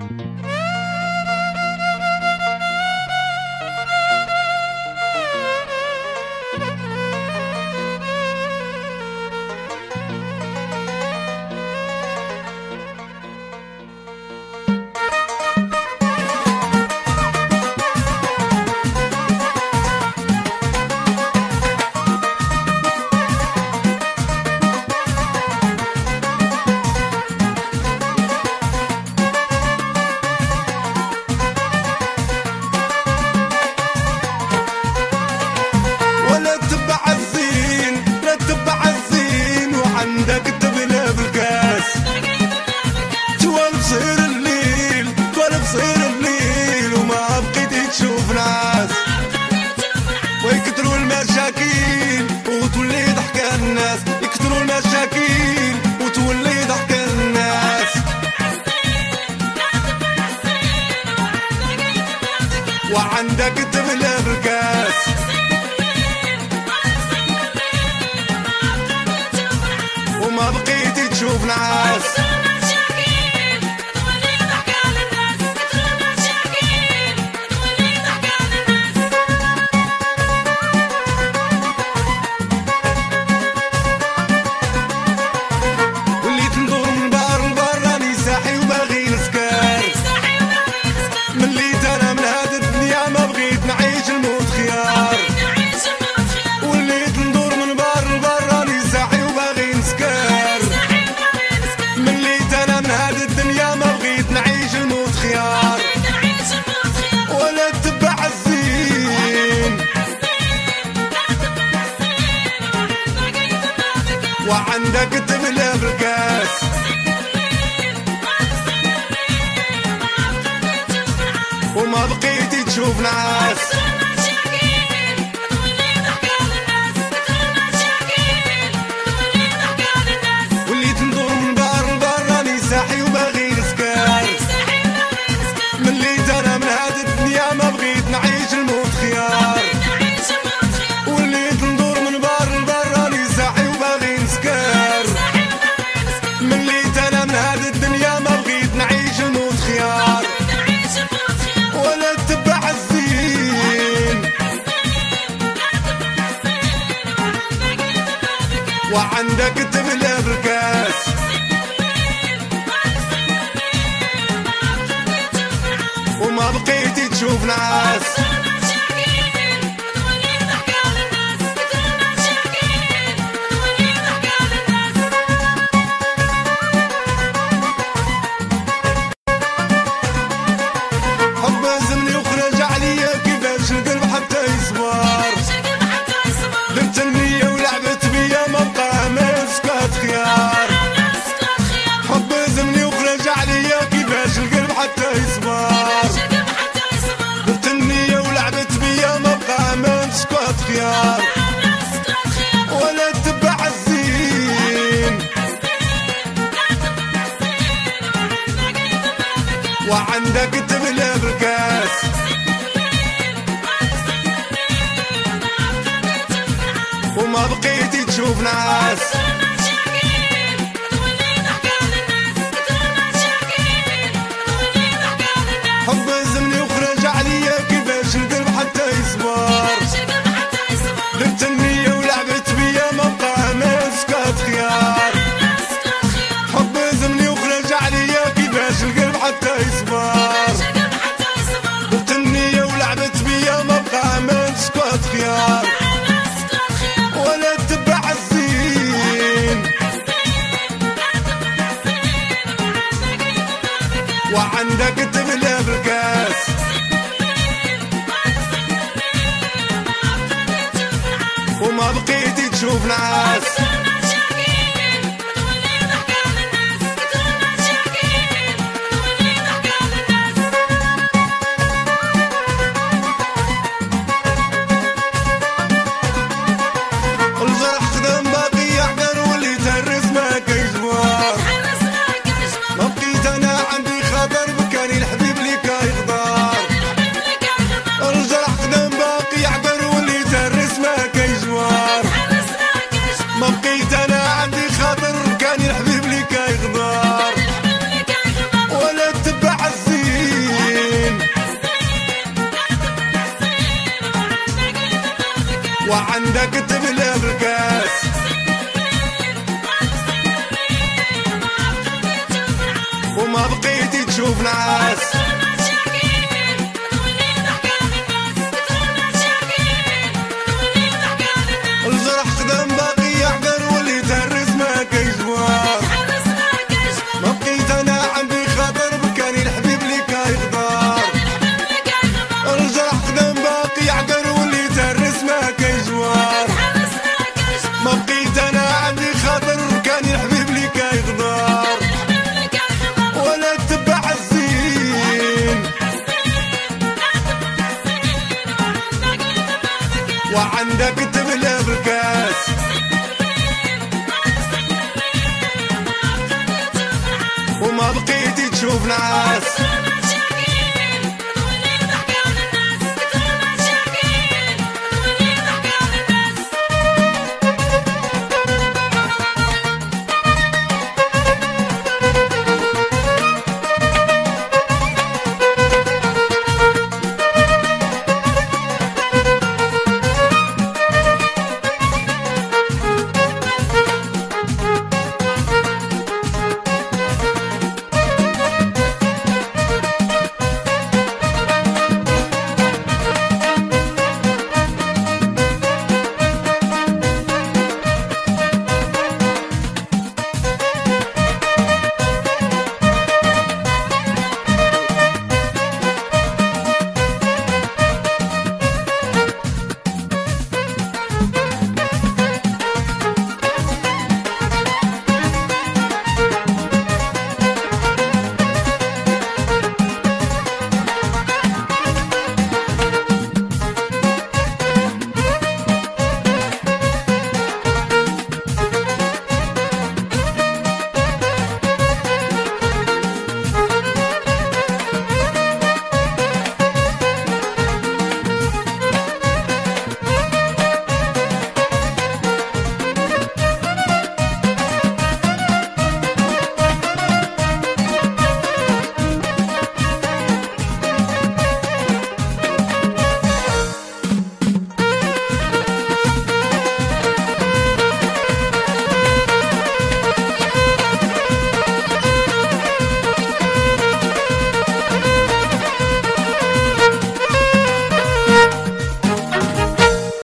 ويكثروا المشاكل وتولي ضحك الناس، يكثروا المشاكل وتولي ضحك الناس. وعندك تملى بالكاس وما بقيتي تشوف ناس. وعندك تملى بالكاس وما بقيتي تشوف ناس. وليت ندور من بار لبار راني ساحي وباغي نسكر. مليت انا من هاد الدنيا ما بغيت نعيش الموت خيار. وليت ندور من بار لبار راني ساحي وباغي نسكر. مليت انا من هاد الدنيا ما بغيت نعيش الموت خيار. ولا تبع الزين وعندك تملى بالكاس وما بقيتي تشوف ناس. ولا تبع الزين وعندك تملى بالكاس وما بقيتي تشوف ناس. حب زمني وخرج عليا كيفاش القلب حتى يصبر. درت النية ولعبت بيا ما بقى مسكات خيار. حب زمني وخرج عليا كيفاش القلب حتى يصبر. درت النية ولعبت بيا ما بقى مسكات خيار. ولا تبع الزين وعندك تملى بالكاس وما بقيتي تشوف ناس. الجرح خدم باقي يحضر واللي تهرس ما كيجبر. ما بقيت انا عندي خاطر بكاني الحبيب اللي كيغدر. الجرح خدم باقي يحضر واللي تهرس ما كيجبر. ما وعندك تبلى بالكاس وما بقيتي تشوف ناس الجرح قدام باقي يحقر واللي تهرس ما كيجوار ما بقيت انا عندي خاطر بكاني الحبيب اللي كيغدار الجرح قدام باقي يحقر واللي تهرس ما كيجوار ما بقيت انا عندي خاطر بكاني الحبيب اللي كيغدار ولا تبع الزين وعندك تبلى بالكاس وما بقيتي تشوف ناس